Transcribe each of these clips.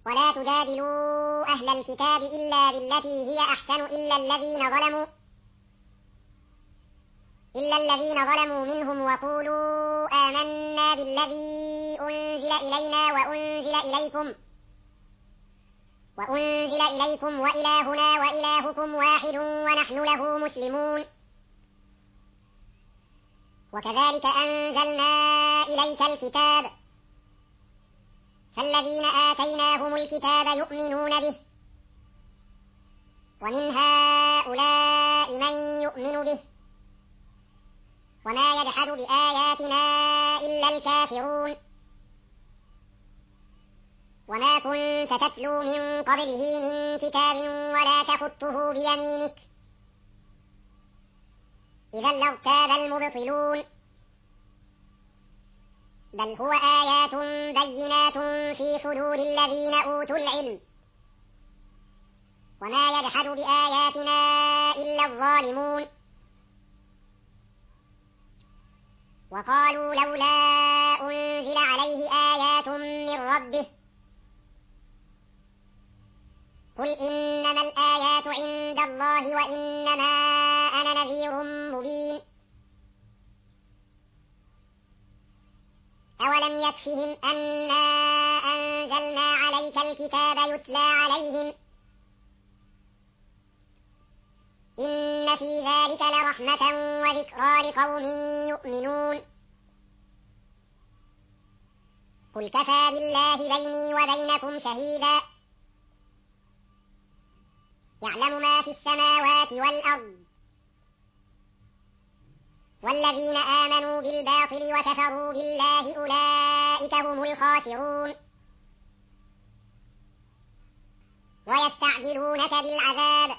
ولا تجادلوا أهل الكتاب إلا بالتي هي أحسن إلا الذين ظلموا منهم وقولوا آمنا بالذي أنزل إلينا وأنزل إليكم وإلهنا وإلهكم واحد ونحن له مسلمون. وكذلك أنزلنا إليك الكتاب فالذين آتيناهم الكتاب يؤمنون به ومن هؤلاء من يؤمن به وما يجحد بآياتنا إلا الكافرون. وما كنت تتلو من قبله من كتاب ولا تخطه بيمينك إذا لارتاب المبطلون. بل هو آيات بينات في صدور الذين أوتوا العلم وما يجحد بآياتنا إلا الظالمون. وقالوا لولا أنزل عليه آيات من ربه قل إنما الآيات عند الله وإنما أنا نذير مبين. أولم يكفهم أنا أنزلنا عليك الكتاب يتلى عليهم إن في ذلك لرحمة وذكرى لقوم يؤمنون. قل كفى بالله بيني وبينكم شهيدا يعلم ما في السماوات والأرض والذين آمنوا بالباطل وكفروا بالله أولئك هم الخاسرون. ويستعجلونك بالعذاب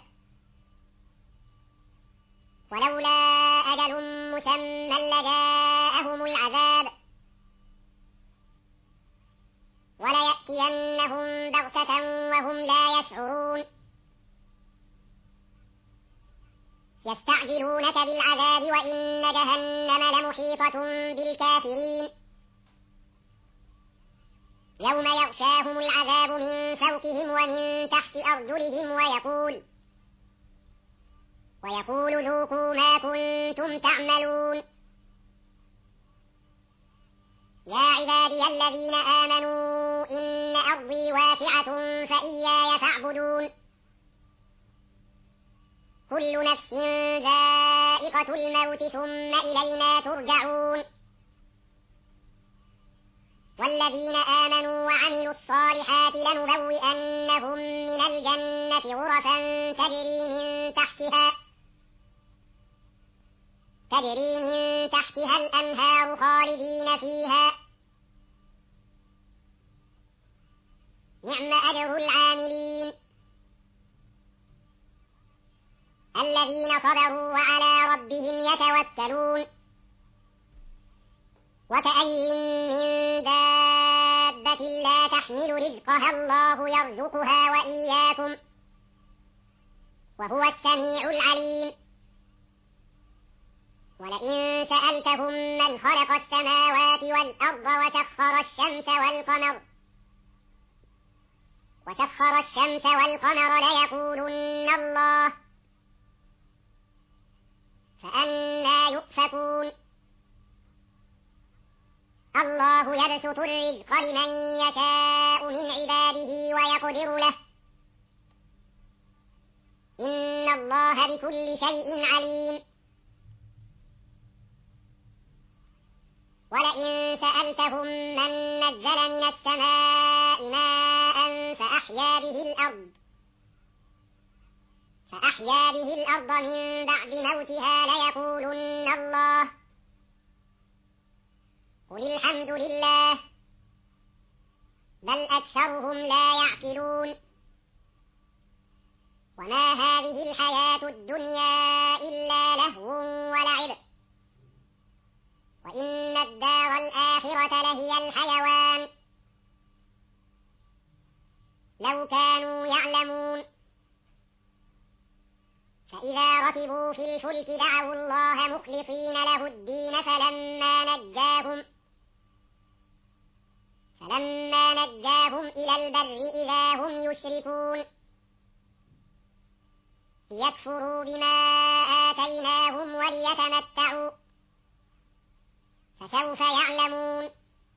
ولولا أجل مسمى لجاءهم العذاب وليأتينهم بغتة وهم لا يشعرون. يستعجلونك بالعذاب وإن جهنم لمحيطة بالكافرين يوم يغشاهم العذاب من فوقهم ومن تحت أرجلهم ويقول ذوقوا ما كنتم تعملون. يا عبادي الذين آمنوا إن أرضي واسعة فإياي فاعبدون. كل نفس ذائقة الموت ثم إلينا ترجعون. والذين آمنوا وعملوا الصالحات لنبوئنهم من الجنة غرفا تجري من تحتها الأنهار خالدين فيها نعم أجر العاملين الذين صبروا وعلى ربهم يتوكلون. وكأين من دابة لا تحمل رزقها الله يرزقها وإياكم وهو السميع العليم. ولئن سألتهم من خلق السماوات والأرض وسخر الشمس والقمر ليقولن الله فأنى يؤفكون. الله يبسط الرزق لمن يشاء من عباده ويقدر له إن الله بكل شيء عليم. ولئن سألتهم من نزل من السماء ماء فأحيا به الأرض من بعد موتها ليقولن الله قل الحمد لله بل أكثرهم لا يعقلون. وما هذه الحياة الدنيا إلا لهو ولعب وإن الدار الآخرة لهي الحيوان لو كانوا يعلمون. فإذا ركبوا في الفلك دعوا الله مخلصين له الدين فلما نجاهم إلى البر إذا هم يشركون ليكفروا بما آتيناهم وليتمتعوا فسوف يعلمون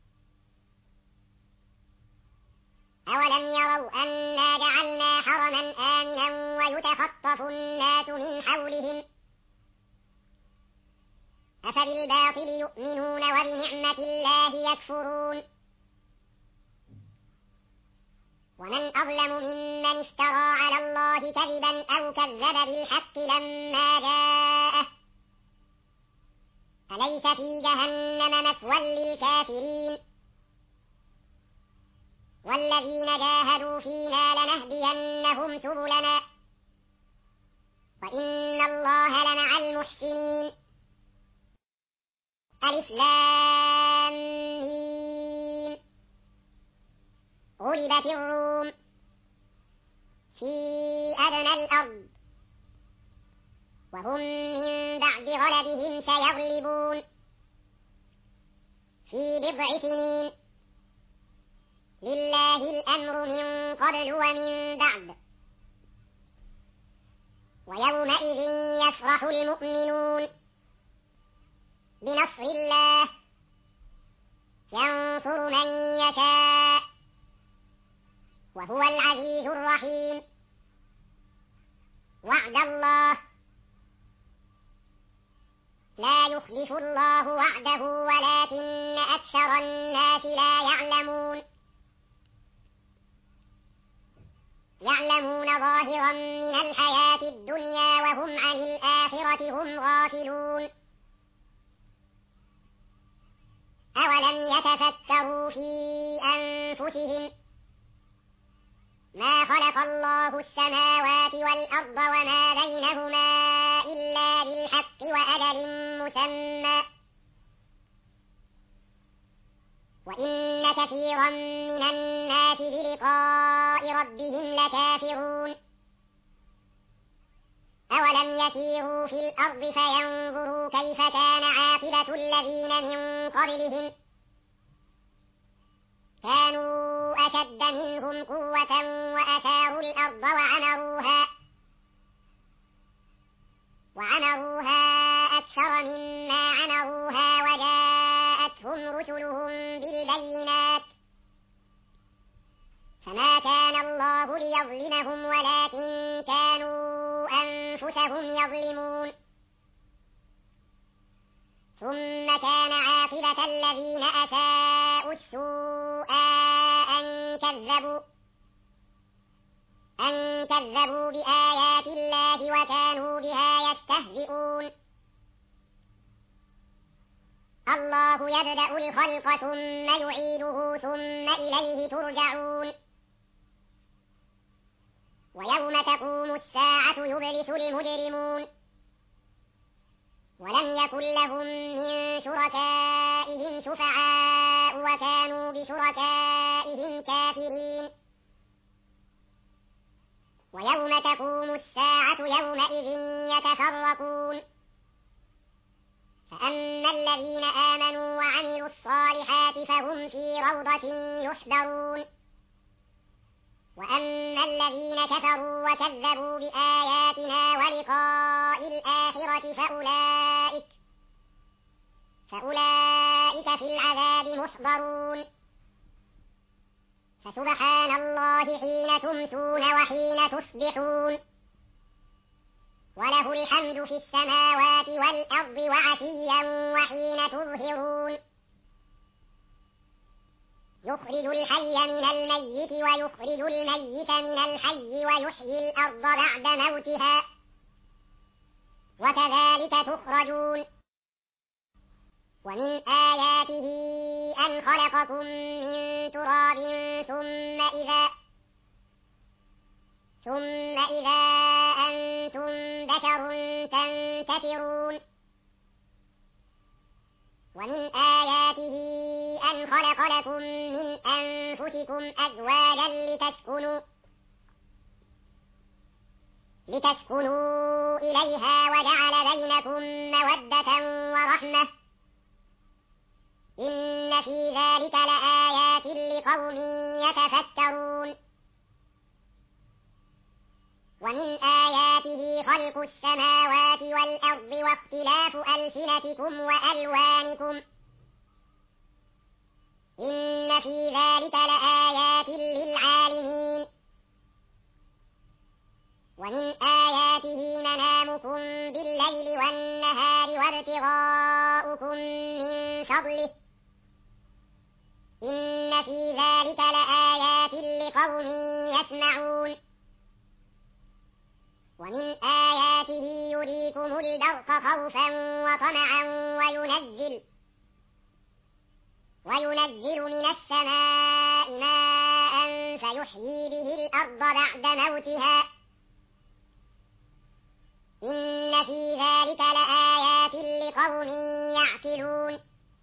أولم يروا أنا جعلنا حرما آمنا ويتخطف الناس من حولهم أفبالباطل يؤمنون وبنعمة الله يكفرون ومن أظلم ممن افترى على الله كذبا أو كذب بالحق لما جاءه أليس في جهنم مثوى للكافرين والذين جاهدوا فينا لنهدينهم سبلنا وإن الله لمع المحسنين ألف لام ميم غلبت الروم في أدنى الأرض وهم من بعد غلبهم سيغلبون في بضع سنين لله الأمر من قبل ومن بعد ويومئذ يفرح المؤمنون بنصر الله ينصر من يشاء وهو العزيز الرحيم وعد الله لا يخلف الله وعده ولكن أكثر الناس لا يعلمون يعلمون ظاهرا من الحياة الدنيا وهم عن الآخرة هم غافلون أولم يتفكروا في أنفسهم ما خلق الله السماوات والأرض وما بينهما إلا بالحق وأجل مسمى وإن كثيرا من الناس بلقاء ربهم لكافرون أولم يسيروا في الأرض فينظروا كيف كان عاقبة الذين من قبلهم كانوا أشد منهم قوة وأثاروا الأرض وعمروها أكثر مما عمروها وجاءتهم رسلهم بالبينات فما كان الله ليظلمهم ولكن كانوا أنفسهم يظلمون ثم كان عاقبة الذين أساءوا السوء أن كذبوا بآيات الله وكانوا بها يستهزئون الله يبدأ الخلق ثم يعيده ثم إليه ترجعون ويوم تقوم الساعة يبلس المجرمون ولم يكن لهم من شركائهم شفعاء وكانوا بشركائهم كافرين ويوم تقوم الساعة يومئذ يتفرقون فأما الذين آمنوا وعملوا الصالحات فهم في روضة يحبرون وأما الذين كفروا وكذبوا بآياتنا ولقاء الآخرة فأولئك في العذاب محضرون فسبحان الله حين تمسون وحين تصبحون وله الحمد في السماوات والأرض وعشيا وحين تظهرون يخرج الحي من الميت ويخرج الميت من الحي ويحيي الأرض بعد موتها وكذلك تخرجون ومن آياته أن خلقكم من تراب ثم إذا أنتم بشر تنتشرون ومن آياته أن خلق لكم من أنفسكم أزواجا لتسكنوا إليها وجعل بينكم مودة ورحمة إن في ذلك لآيات لقوم يتفكرون ومن آياته خلق السماوات والأرض واختلاف ألسنتكم وألوانكم إن في ذلك لآيات للعالمين ومن آياته منامكم بالليل والنهار وابتغاؤكم من فضله إن في ذلك لآيات لقوم يسمعون ومن آياته يريكم البرق خوفا وطمعا وينزل من السماء ماء فيحيي به الأرض بعد موتها إن في ذلك لآيات لقوم يعقلون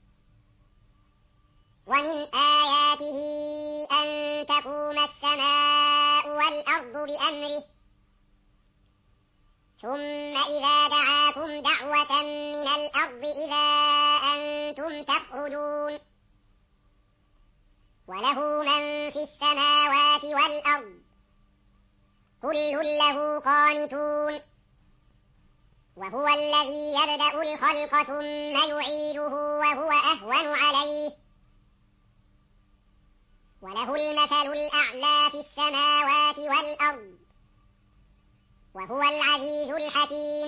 ومن آياته أن تقوم السماء والأرض بأمره ثم إذا دعاكم دعوة من الأرض إذا أنتم تخرجون وله من في السماوات والأرض كل له قانتون وهو الذي يبدأ الخلق ثم يعيده وهو أهون عليه وله المثل الأعلى في السماوات والأرض وهو العزيز الحكيم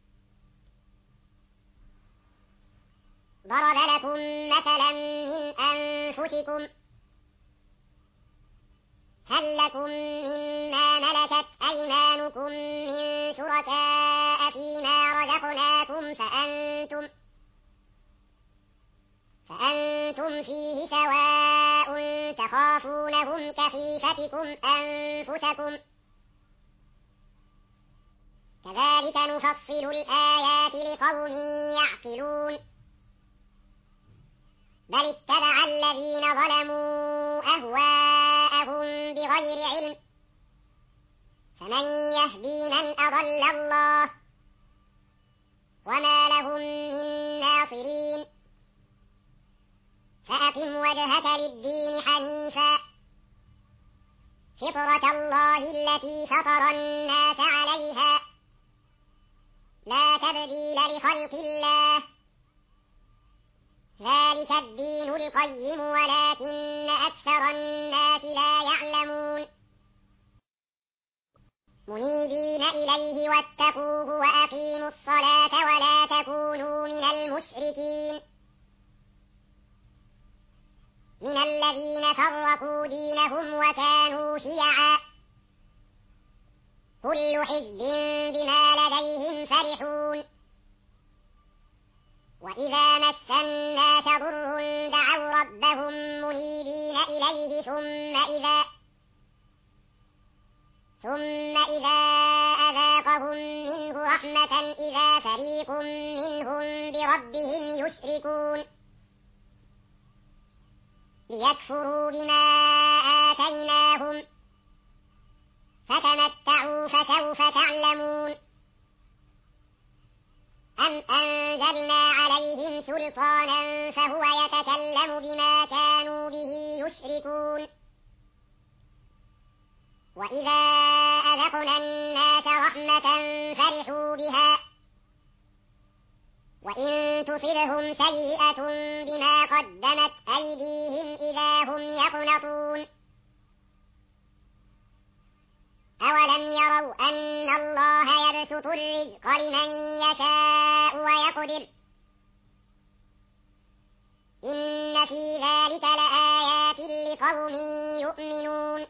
ضرب لكم مثلا من أنفسكم هل لكم مما ملكت أيمانكم من شركاء فيما رزقناكم فأنتم فيه سواء تخافونهم كخيفتكم أنفسكم كذلك نفصل الآيات لقوم يعقلون بل اتبع الذين ظلموا أهواءهم بغير علم فمن يهدي من أضل الله وما لهم من ناصرين فأقم وجهك للدين حنيفا فطرة الله التي فطر الناس عليها لا تبديل لخلق الله ذلك الدين القيم ولكن أكثر الناس لا يعلمون منيبين إليه واتقوه وأقيموا الصلاة ولا تكونوا من المشركين من الذين فرقوا دينهم وكانوا شيعا كل حزب بما لديهم فرحون وإذا مس الناس ضر دعوا ربهم منيبين إليه ثم إذا أذاقهم منه رحمة إذا فريق منهم بربهم يشركون ليكفروا بما آتيناهم فتمتعوا فسوف تعلمون أم أنزلنا عليهم سلطانا فهو يتكلم بما كانوا به يشركون وإذا أذقنا الناس رحمة فرحوا بها وإن تصبهم سيئة بما قدمت أيديهم إذا هم يقنطون أولم يروا أن الله يبسط الرزق لمن يشاء ويقدر إن في ذلك لآيات لقوم يؤمنون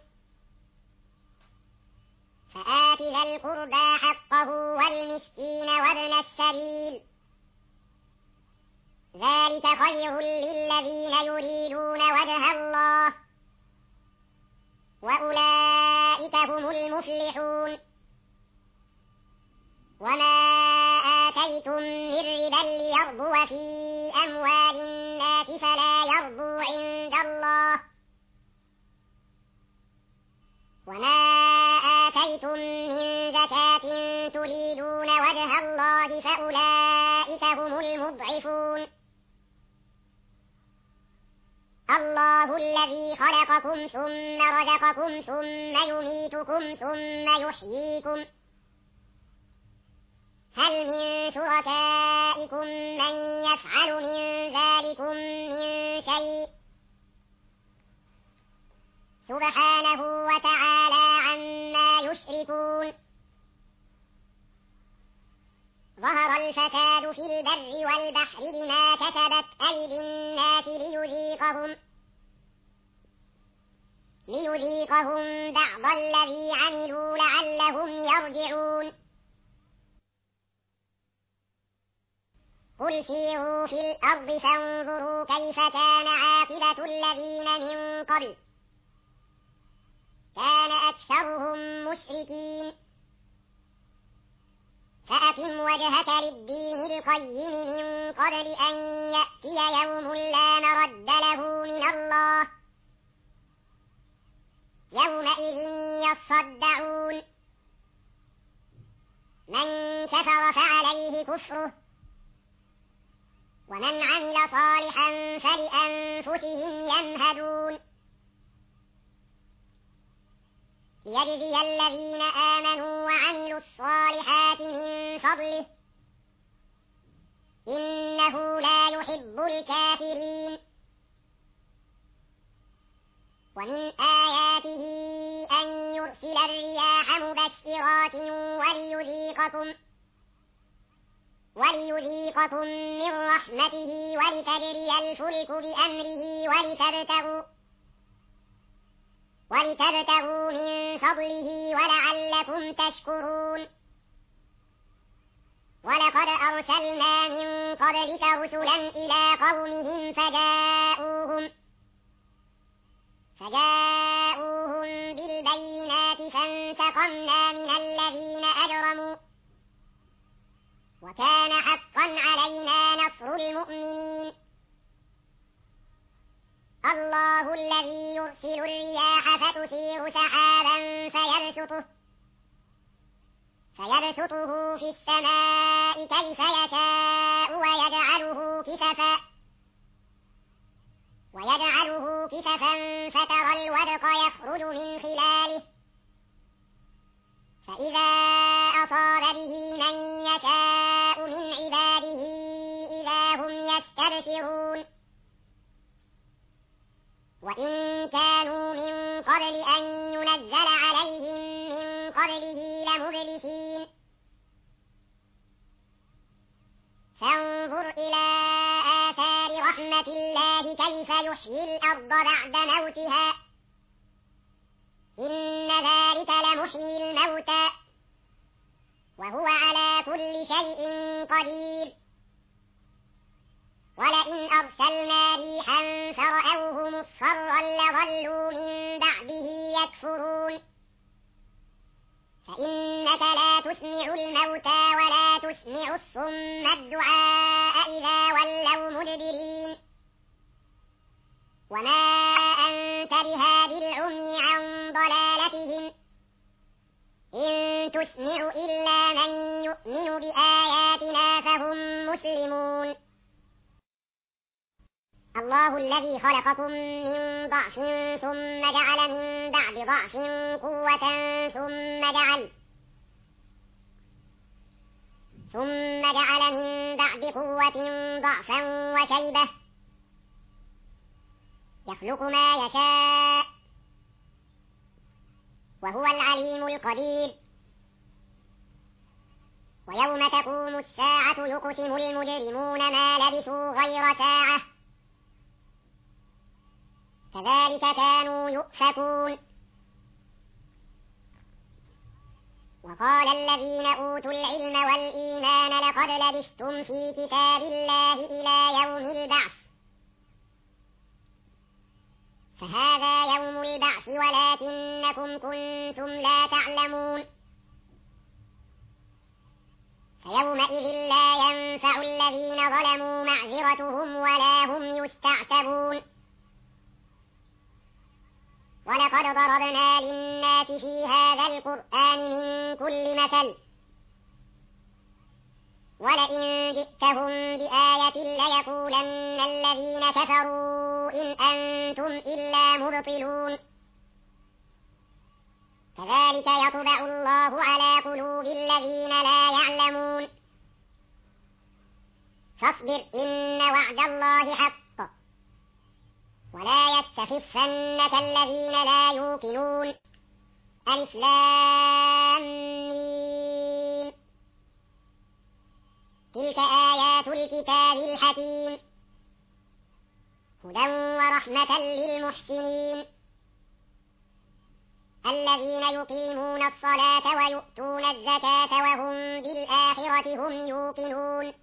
فآت ذا القربى حقه والمسكين وابن السبيل ذلك خير للذين يريدون وجه الله وأولئك هم المفلحون وما آتيتم من ربا ليربو في أموال الناس فلا يربو عند الله وما آتيتم من زكاة تريدون وجه الله فأولئك هم المضعفون الله الذي خلقكم ثم رزقكم ثم يميتكم ثم يحييكم هل من شركائكم من يفعل من ذلكم من شيء سبحانه وتعالى عما يشركون ظهر الفساد في البر والبحر بما كسبت أيدي الناس ليذيقهم بعض الذي عملوا لعلهم يرجعون قل سيروا في الأرض فانظروا كيف كان عاقبة الذين من قبل كان أكثرهم مشركين فأقم وجهك للدين القيم من قبل أن يأتي يوم لا مرد له من الله يومئذ يصدعون من كفر فعليه كفره ومن عمل صالحا فلأنفسهم يمهدون ليجزي الذين آمنوا وعملوا الصالحات من فضله إنه لا يحب الكافرين ومن آياته أن يرسل الرياح مبشرات وليذيقكم من رحمته ولتجري الفلك بأمره ولتبتغوا من فضله ولعلكم تشكرون ولقد أرسلنا من قبلك رسلا إلى قومهم فجاءوهم بالبينات فانتقمنا من الذين أجرموا وكان حقا علينا نصر المؤمنين الله الذي يرسل الرياح فتثير سحابا فيبسطه في السماء كيف يشاء ويجعله كسفا فترى الودق يخرج من خلاله فإذا أصاب به من يشاء من عباده إذا هم يستبشرون وإن كانوا من قبل أن ينزل عليهم من قبله لمبلسين فانظر إلى آثار رحمة الله كيف يحيي الأرض بعد موتها إن ذلك لمحيي الموتى وهو على كل شيء قدير ولئن أرسلنا ريحا فرأوه مصفرا لظلوا من بعده يكفرون فإنك لا تسمع الموتى ولا تسمع الصم الدعاء إذا ولوا مدبرين وما أنت بهاد العمي عن ضلالتهم إن تسمع إلا من يؤمن بآياتنا فهم مسلمون الله الذي خلقكم من ضعف ثم جعل من بعد ضعف قوة ثم جعل من بعد قوة ضعفا وشيبة يخلق ما يشاء وهو العليم القدير ويوم تقوم الساعة يقسم المجرمون ما لبثوا غير ساعة كذلك كانوا يؤفكون وقال الذين أوتوا العلم والإيمان لقد لبثتم في كتاب الله إلى يوم البعث فهذا يوم البعث ولكنكم كنتم لا تعلمون فيومئذ لا ينفع الذين ظلموا معذرتهم ولا هم يستعتبون ولقد ضربنا للناس في هذا القرآن من كل مثل ولئن جئتهم بآية ليقولن الذين كفروا إن أنتم إلا مبطلون كذلك يطبع الله على قلوب الذين لا يعلمون فاصبر إن وعد الله حق ولا يستخفنك الذين لا يوقنون ألف لام ميم تلك آيات الكتاب الحكيم هدى ورحمة للمحسنين الذين يقيمون الصلاة ويؤتون الزكاة وهم بالآخرة هم يوقنون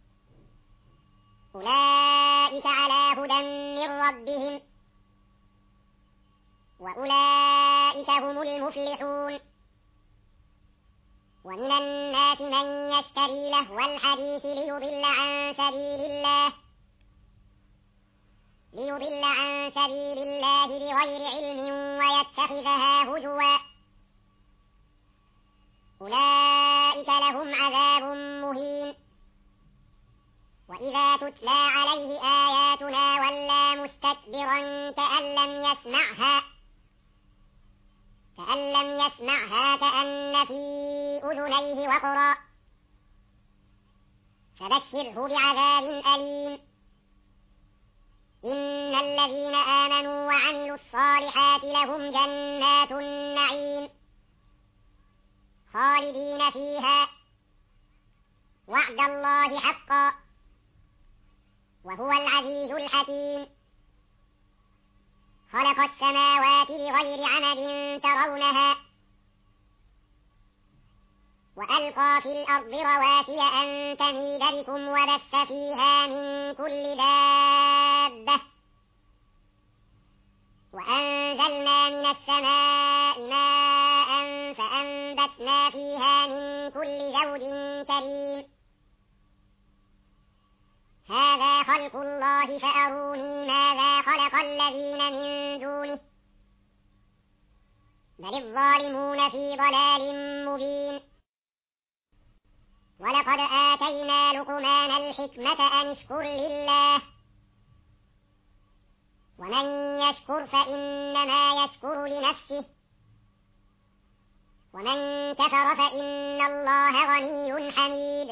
أولئك على هدى من ربهم وأولئك هم المفلحون ومن الناس من يشتري لهو الحديث ليضل عن سبيل الله بغير علم ويتخذها هزوا أولئك لهم عذاب مهين وإذا تتلى عليه آياتنا ولى مستكبرا كأن لم يسمعها كأن في أذنيه وقرا فبشره بعذاب أليم إن الذين آمنوا وعملوا الصالحات لهم جنات النعيم خالدين فيها وعد الله حقا وهو العزيز الحكيم خلق السماوات بغير عمد ترونها وألقى في الأرض رواسي أن تميد بكم وبث فيها من كل دابة وأنزلنا من السماء ماء فأنبتنا فيها من كل زوج كريم هذا خلق الله فأروني ماذا خلق الذين من دونه بل الظالمون في ضلال مبين ولقد آتينا لقمان الحكمة أن اشكر لله ومن يشكر فإنما يشكر لنفسه ومن كفر فإن الله غني حميد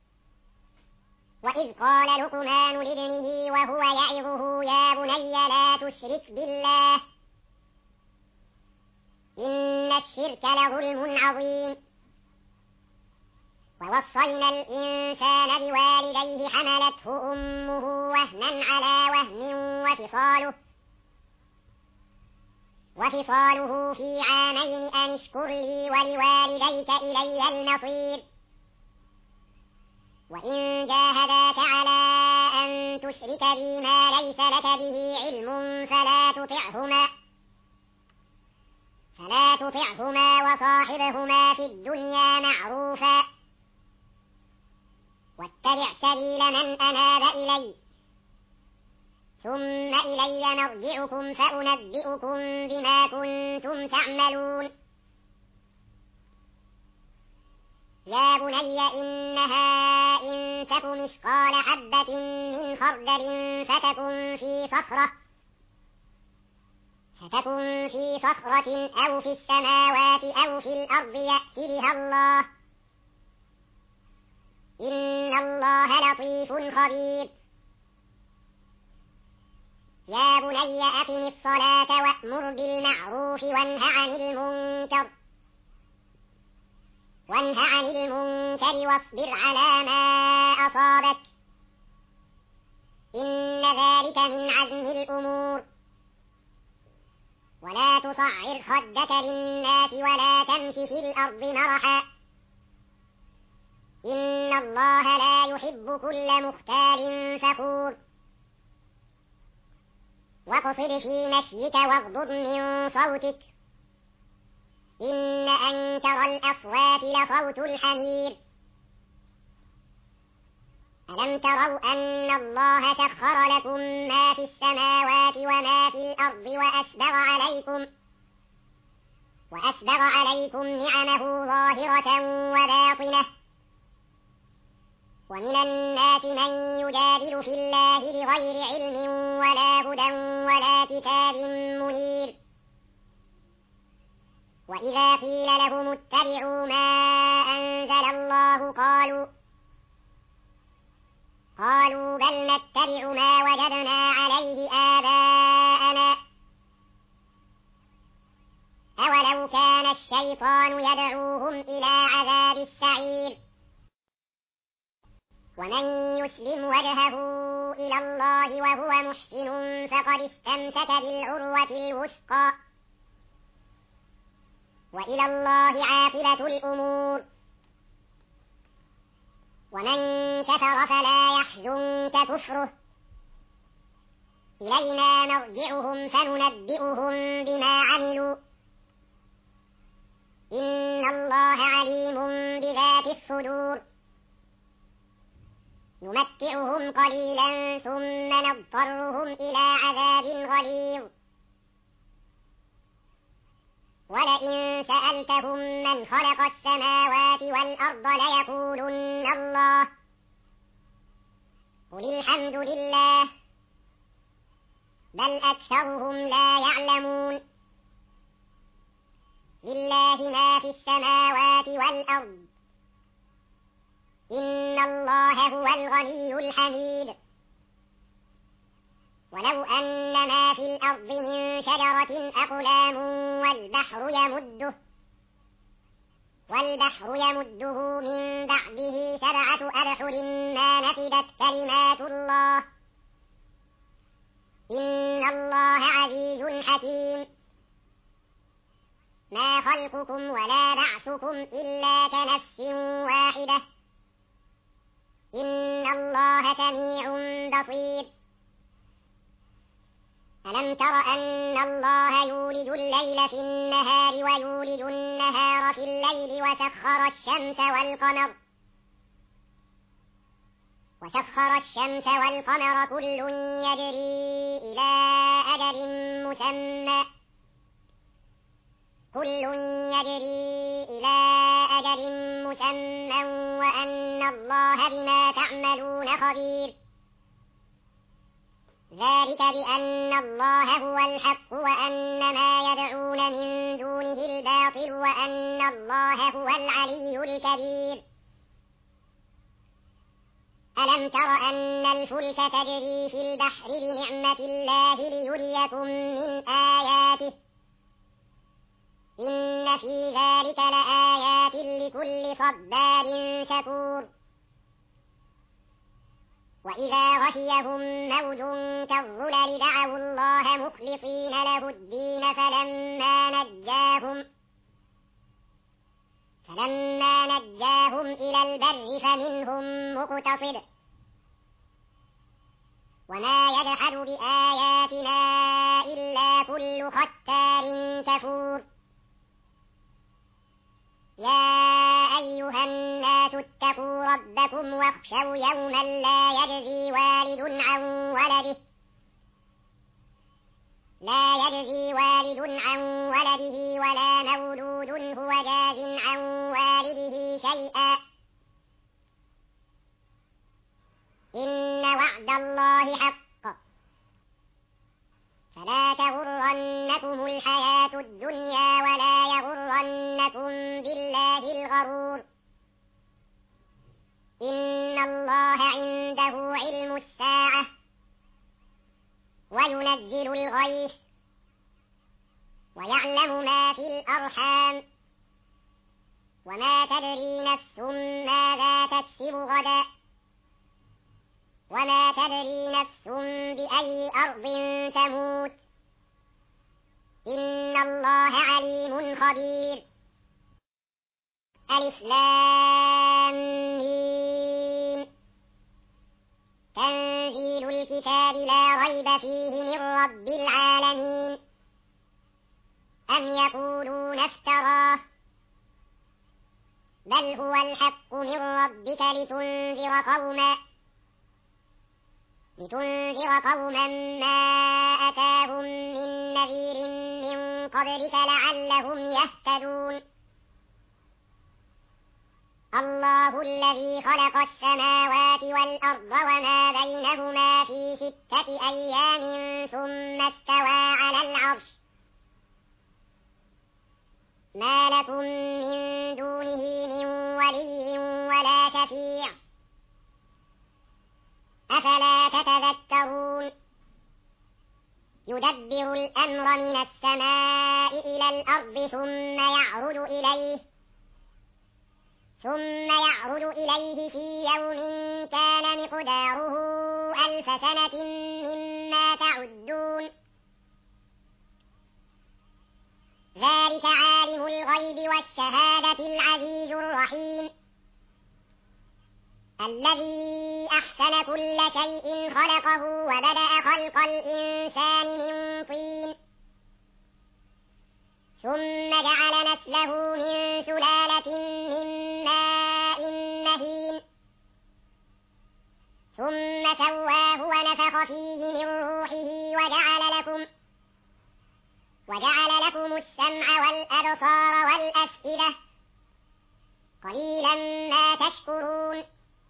وإذ قال لقمان لابنه وهو يعظه يا بني لا تشرك بالله إن الشرك لظلم عظيم ووصينا الإنسان بوالديه حملته أمه وهنا على وهن وفصاله في عامين أن اشكر لي ولوالديك إلي المصير وإن جاهداك على أن تشرك بي ما ليس لك به علم فلا تطعهما وصاحبهما في الدنيا معروفا واتبع سبيل من أناب إلي ثم إلي مرجعكم فأنبئكم بما كنتم تعملون يا بني إنها إن تك مثقال حبة من خردل فتكن في صخرة أو في السماوات أو في الأرض يأت بها الله إن الله لطيف خبير يا بني أقم الصلاة وأمر بالمعروف وانه عن المنكر واصبر على ما أصابك إن ذلك من عزم الأمور ولا تصعر خدك للناس ولا تمش في الأرض مرحا إن الله لا يحب كل مختال فخور واقصد في مشيك واغضض من صوتك إن أنكر الأصوات لصوت الحمير ألم تروا أن الله سخر لكم ما في السماوات وما في الأرض وأسبغ عليكم نعمه ظاهرة وباطنة ومن الناس من يجادل في الله بغير علم ولا هدى ولا كتاب منير وإذا قيل لهم اتبعوا ما أنزل الله قالوا بل نتبع ما وجدنا عليه آباءنا أولو كان الشيطان يدعوهم إلى عذاب السعير ومن يسلم وجهه إلى الله وهو محسن فقد استمسك بالعروة الوثقى وإلى الله عاقبة الأمور ومن كفر فلا يحزنك كفره إلينا مرجعهم فننبئهم بما عملوا إن الله عليم بذات الصدور نمتعهم قليلا ثم نضطرهم إلى عذاب غليظ ولئن سألتهم من خلق السماوات والأرض ليقولن الله قل الحمد لله بل أكثرهم لا يعلمون لله ما في السماوات والأرض إن الله هو الغني الحميد ولو أن ما في الأرض من شجرة أقلام والبحر يمده من بعده 7 أبحر ما نفدت كلمات الله إن الله عزيز حكيم ما خلقكم ولا بعثكم إلا كنفس واحدة إن الله سميع بصير ألم تر أن الله يولج الليل في النهار ويولج النهار في الليل وسخر الشمس والقمر كل يجري إلى أجل مسمى وأن الله بما تعملون خبير ذلك بأن الله هو الحق وأن ما يدعون من دونه الباطل وأن الله هو العلي الكبير ألم تر أن الفلك تجري في البحر بنعمة الله ليريكم من آياته إن في ذلك لآيات لكل صبار شكور وإذا غشيهم موج كالظلل دعوا الله مخلصين له الدين فلما نجاهم إلى البر فمنهم مقتصد وما يجحد بآياتنا إلا كل ختار كفور يا أيها الناس اتقوا ربكم واخشوا يوما لا يجزي والد عن ولده ولا مولود هو جاز عن والده شيئا إن وعد الله حق فلا تغرنكم الحياة الدنيا ولا يغرنكم بالله الغرور إن الله عنده علم الساعة وينزل الغيث ويعلم ما في الأرحام وما تدري نفس ماذا تكسب غدا وما تدري نفس بأي أرض تموت إن الله عليم خبير ألف لام ميم تنزيل الكتاب لا ريب فيه من رب العالمين أم يقولون افتراه بل هو الحق من ربك لتنذر قوما ما أتاهم من نذير من قبلك لعلهم يهتدون الله الذي خلق السماوات والأرض وما بينهما في 6 أيام ثم استوى على العرش ما لكم من دونه من ولي ولا شفيع أفلا تتذكرون يدبر الأمر من السماء إلى الأرض ثم يعرج إليه في يوم كان مقداره 1000 سنة مما تعدون ذلك عالم الغيب والشهادة العزيز الرحيم الذي أحسن كل شيء خلقه وبدأ خلق الإنسان من طين ثم جعل نسله من سلالة من ماء مهين ثم سواه ونفخ فيه من روحه وجعل لكم السمع والأبصار والأفئدة قليلا ما تشكرون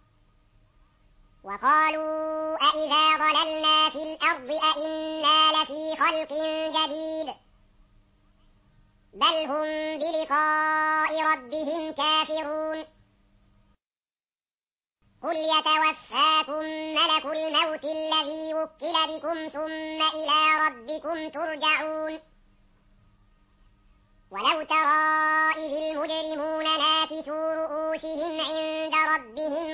وقالوا أإذا ضللنا في الأرض أإنا لفي خلق جديد بل هم بلقاء ربهم كافرون قل يتوفاكم ملك الموت الذي وكل بكم ثم إلى ربكم ترجعون ولو ترى إذ المجرمون ناكسوا رؤوسهم عند ربهم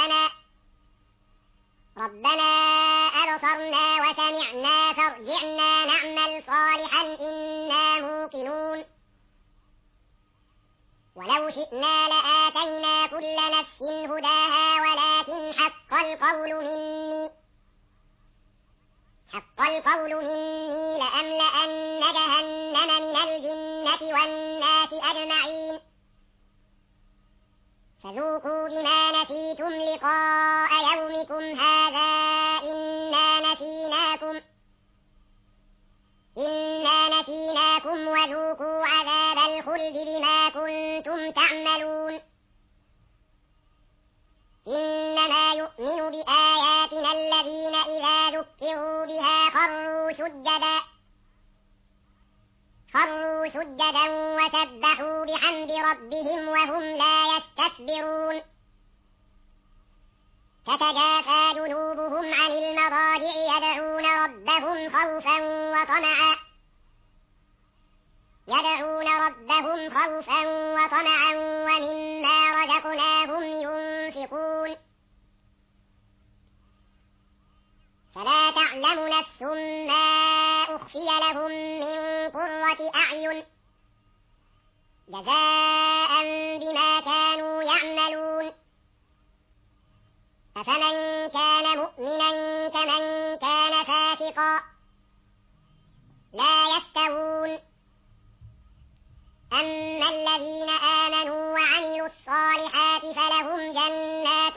ربنا أبصرنا وسمعنا فارجعنا نعمل صالحا إنا موقنون ولو شئنا لآتينا كل نفس هداها ولكن حق القول مني لأملأن جهنم من الجنة والناس أجمعين فذوقوا بما نسيتم لقاء يومكم هذا إنا نسيناكم وذوقوا عذاب الخلد بما كنتم تعملون إنما يؤمن بآياتنا الذين إذا ذكروا بها خروا سجدا وسبحوا بحمد ربهم وهم لا يستكبرون تتجافى جنوبهم عن المضاجع يدعون ربهم خوفا وطمعا ومما رزقناهم ينفقون فلا تعلم نفس ما أخفي لهم من قرة أعين جزاء بما كانوا يعملون أفمن كان مؤمنا كمن كان فاسقا لا يستوون أما الذين آمنوا وعملوا الصالحات فلهم جنات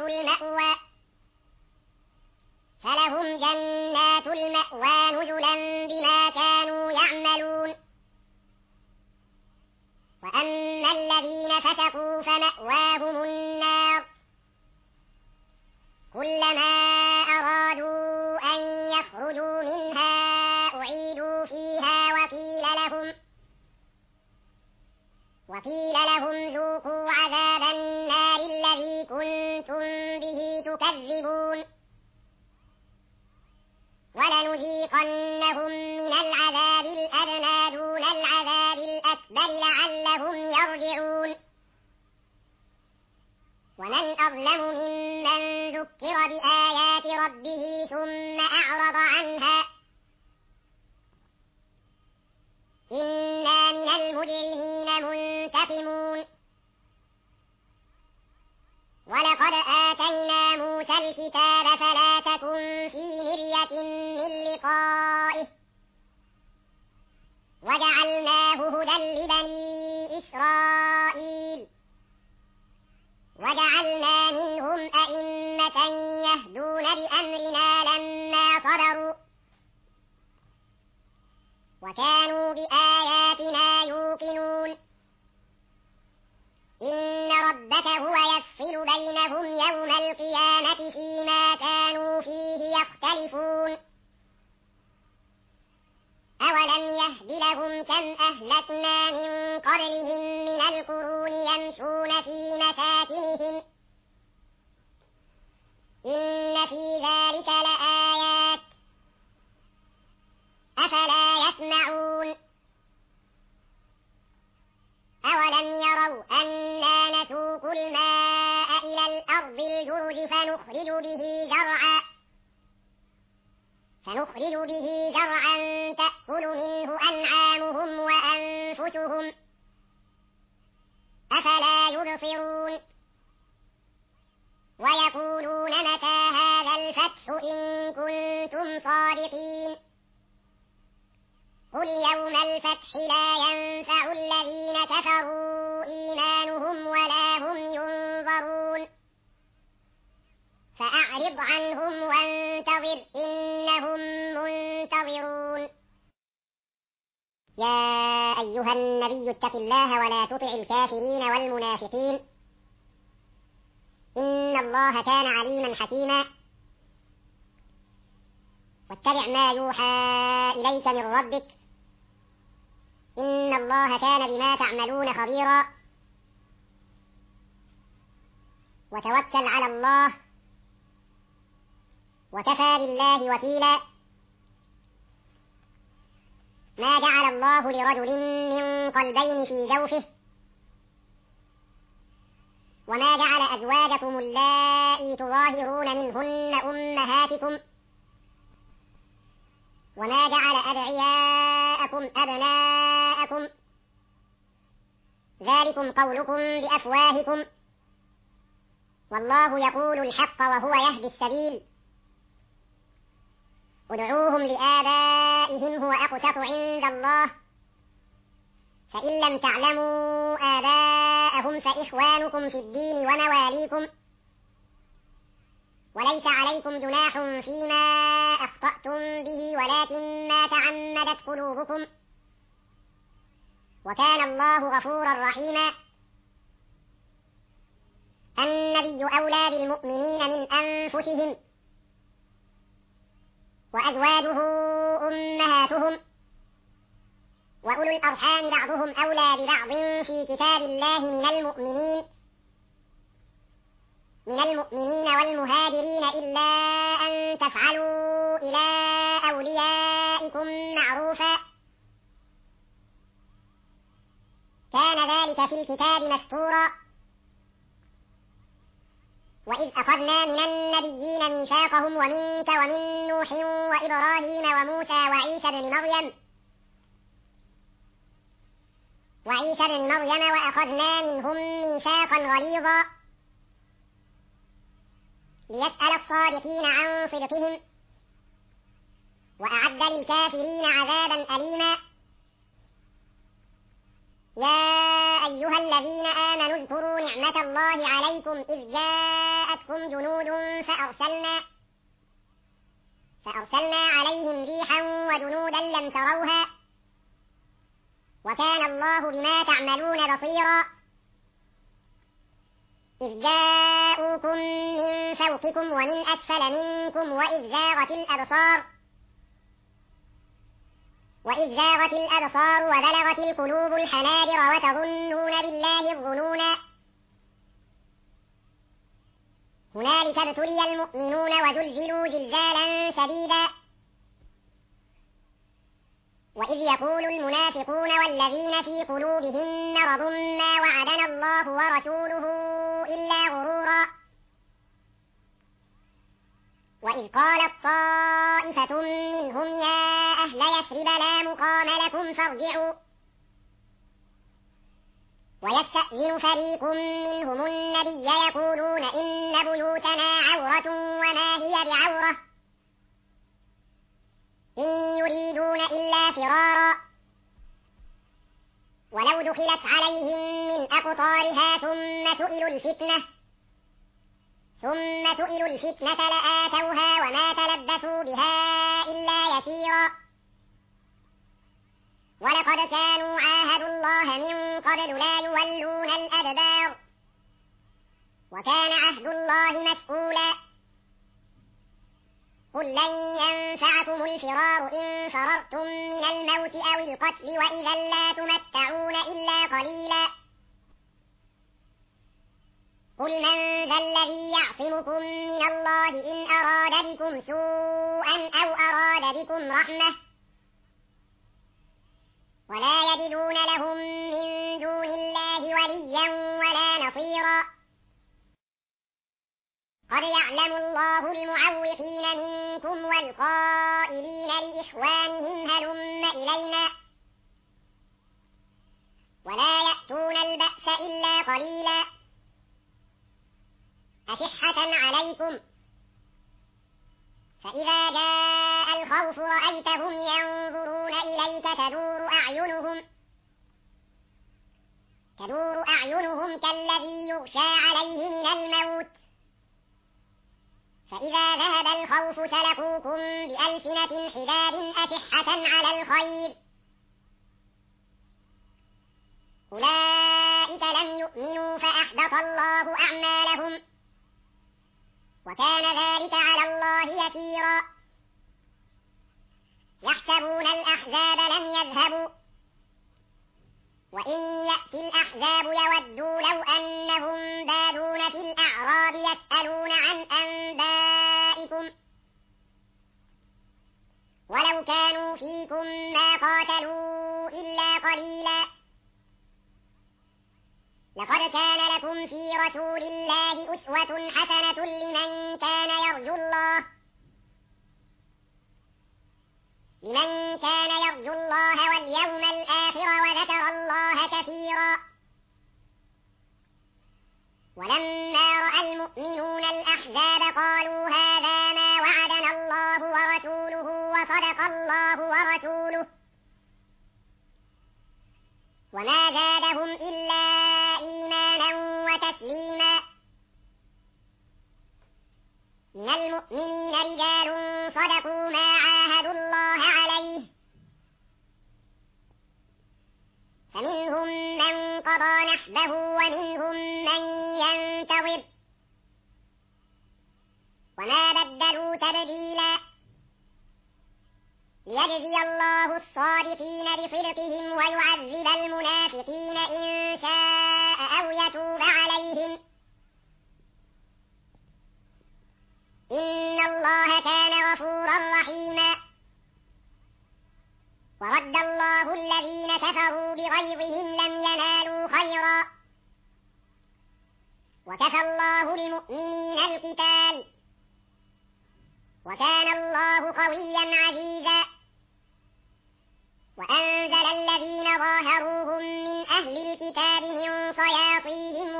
المأوى نزلا بما كانوا يعملون وأما الذين فسقوا فمأواهم النار كلما أرادوا أن يخرجوا منها أعيدوا فيها وقيل لهم ذوقوا عذاب النار الذي كنتم به تكذبون ولنذيقنهم من العذاب الأدنى دون العذاب الأكبر لعلهم يرجعون ومن أظلم ممن ذكر بآيات ربه ثم أعرض عنها إنا من المجرمين منتقمون ولقد آتينا موسى الكتاب فلا تكن في مرية من لقائه وجعلناه هدى لبني إسرائيل وجعلنا منهم أئمة يهدون بأمرنا لما صبروا وكانوا بآياتنا يوقنون إن ربك هو يفصل بينهم يوم القيامة فيما كانوا فيه يختلفون أولم يهد لهم كم أهلكنا من قبلهم من القرون يمشون في مساكنهم إن في ذلك لآيات أفلا يسمعون أولم يروا أنا نسوق الماء إلى الأرض الجرز فنخرج به زرعا تأكل منه أنعامهم وأنفسهم أفلا يبصرون ويقولون متى هذا الفتح إن كنتم صادقين قل يوم الفتح لا ينفع الذين كفروا إيمانهم ولا هم ينظرون فأعرض عنهم وانتظر إنهم منتظرون يا أيها النبي اتق الله ولا تطع الكافرين والمنافقين إن الله كان عليما حكيما واتبع ما يوحى إليك من ربك إن الله كان بما تعملون خبيرا وتوكل على الله وكفى بالله وكيلا ما جعل الله لرجل من قلبين في جوفه وما جعل أزواجكم اللائي تظاهرون منهن أمهاتكم وما جعل أدعياءكم أبناءكم ذلكم قولكم بأفواهكم والله يقول الحق وهو يهدي السبيل ادعوهم لآبائهم هو أقسط عند الله فإن لم تعلموا آباءهم فإخوانكم في الدين ومواليكم وليس عليكم جناح فيما أخطأتم به ولكن ما تعمدت قلوبكم وكان الله غفورا رحيما النبي أولى بالمؤمنين من أنفسهم وأزواجه أمهاتهم وأولو الأرحام بعضهم أولى ببعض في كتاب الله من المؤمنين والمهاجرين إلا أن تفعلوا إلى أوليائكم معروفا كان ذلك في الكتاب مستورا وإذ أخذنا من النبيين ميثاقهم ومنك ومن نوح وإبراهيم وموسى وعيسى بن مريم وأخذنا منهم ميثاقا غليظا ليسأل الصادقين عن صدقهم وأعد للكافرين عذابا أليما يا أيها الذين آمنوا اذكروا نعمة الله عليكم إذ جاءتكم جنود فأرسلنا عليهم ريحا وجنودا لم تروها وكان الله بما تعملون بصيرا إذ جاءوكم من فوقكم ومن أسفل منكم وإذ زاغت الأبصار وبلغت القلوب الحناجر وتظنون بالله الظنونا هنالك ابتلي المؤمنون وزلزلوا زلزالا شديدا وإذ يقول المنافقون والذين في قلوبهم مرض ما وعدنا الله ورسوله إلا غرورا وإذ قالت طائفة منهم يا أهل يثرب لا مقام لكم فارجعوا ويستأذن فريق منهم النبي يقولون إن بيوتنا عورة وما هي بعورة إن يريدون إلا فرارا ولو دخلت عليهم من أقطارها ثم سئلوا الفتنة لآتوها وما تلبثوا بها إلا يسيرا ولقد كانوا عاهدوا الله من قبل لا يولون الأدبار وكان عهد الله مسؤولا قل لن ينفعكم الفرار إن فررتم من الموت أو القتل وإذا لا تمتعون إلا قليلا قل من ذا الذي يعصمكم من الله إن أراد بكم سوءا أو أراد بكم رحمة ولا يجدون لهم من دون الله وليا ولا نصيرا قد يعلم الله المعوقين منكم والقائلين لإخوانهم هلم إلينا ولا يأتون البأس إلا قليلا أشحة عليكم فإذا جاء الخوف رأيتهم ينظرون إليك تدور أعينهم كالذي يغشى عليه من الموت فإذا ذهب الخوف سلكوكم بألسنة حداد أشحة على الخير أولئك لم يؤمنوا فأحبط الله أعمالهم وكان ذلك على الله يسيرا يحسبون الأحزاب لم يذهبوا وإن يأتي الأحزاب يودوا لو أنهم بادون في الأعراب يسألون عن أنبائكم ولو كانوا فيكم ما قاتلوا إلا قليلا لقد كان لكم في رسول الله أسوة حسنة لمن كان يرجو الله واليوم الآخر وذكر الله كثيرا ولما رأى المؤمنون الأحزاب قالوا هذا ما وعدنا الله ورسوله وصدق الله ورسوله وما زادهم إلا إيمانا وتسليما من المؤمنين رجال صدقوا ما عاهدوا الله عليه فمنهم من قضى نحبه ومنهم من ينتظر وما بدلوا تبديلا ليجزي الله الصادقين بصدقهم ويعذب المنافقين إن شاء أو يتوب عليهم إن الله كان غفورا رحيما ورد الله الذين كفروا بغيظهم لم ينالوا خيرا وكفى الله المؤمنين القتال وكان الله قويا عزيزا وأنزل الذين ظاهروهم من أهل الكتاب من صياصيهم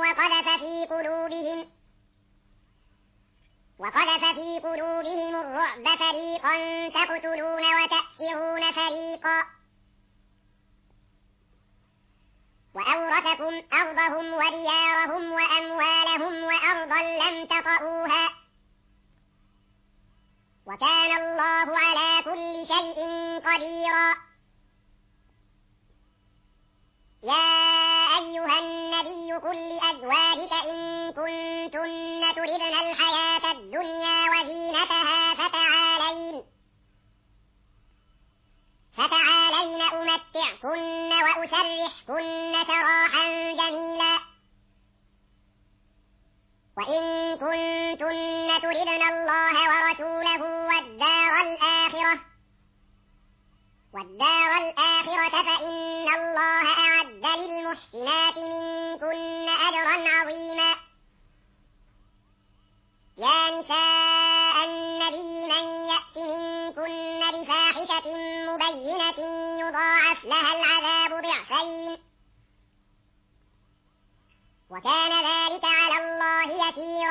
وقذف في قلوبهم الرعب فريقا تقتلون وتأسرون فريقا وأورثكم أرضهم وديارهم وأموالهم وأرضا لم تطئوها وكان الله على كل شيء قديرا يا أيها النبي قل لأزواجك إن كنتن تردن الحياة الدنيا وزينتها فتعالين أمتعكن وأسرحكن سراحا جميلا وإن كنتن تردن الله ورسوله والدار الآخرة فإن الله أعد للمحسنات منكن أجرا عظيما يا نساء النبي من يأت منكن بفاحشة مبينة يضاعف لها العذاب ضعفين وكان ذلك على الله يسيرا